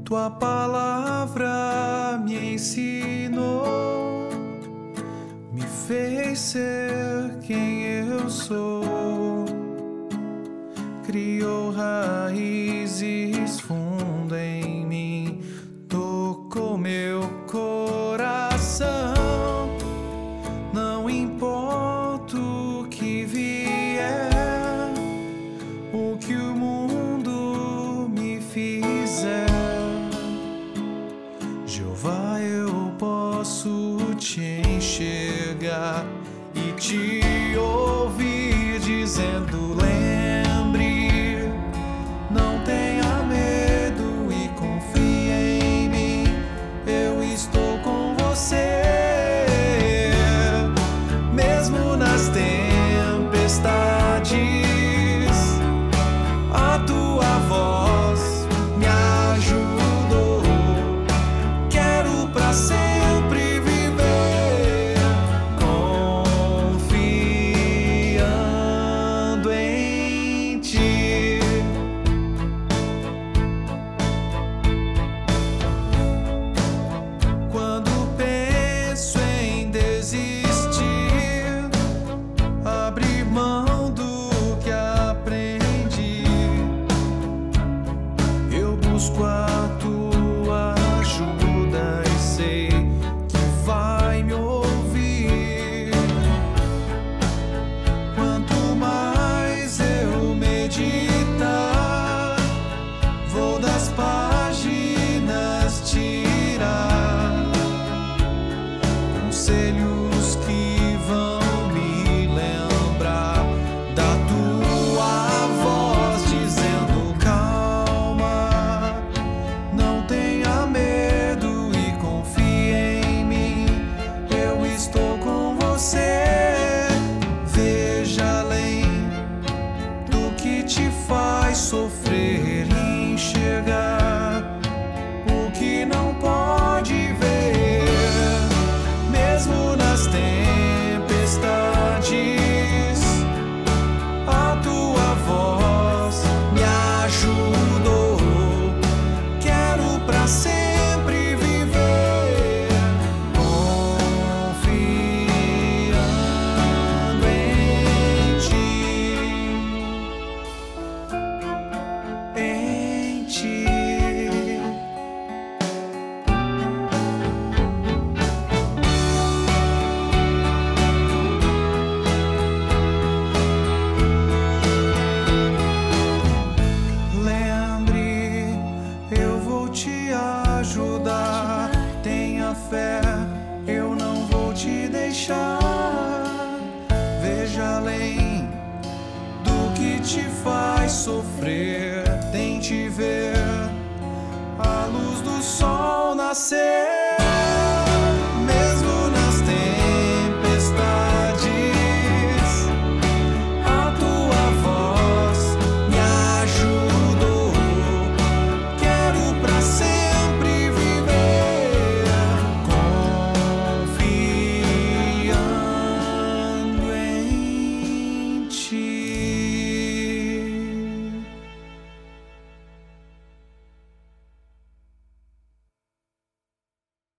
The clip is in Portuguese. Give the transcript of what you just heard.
Tua palavra me ensinou, me fez ser quem eu sou, criou raízes fundo em mim, tocou meu coração. Não importa o que vier, o que o mundo me fizer, Jeová, eu posso te enxergar e te ouvir dizendo: lembre, não tenha medo e confie em mim, eu estou com você. Mesmo nas tempestades, a tua voz me ajudou. Quero pra sempre viver confiando em ti. Quando penso em desistir, abrir mão do que aprendi, eu busco a tua ajuda e sei que vai me ouvir. Quanto mais eu meditar, vou das páginas tirar conselhos que vão me lembrar da tua voz dizendo: calma, não tenha medo e confie em mim, eu estou com você. Veja além do que te faz sofrer e enxergar o que não pode ver. Mesmo nas tempestades, a tua voz me ajudou. Quero pra sempre viver confiando em ti, em ti. Lembre, eu vou te ajudar. Tenha fé, eu não vou te deixar. Veja além do que te faz sofrer. Tente ver a luz do sol nascer.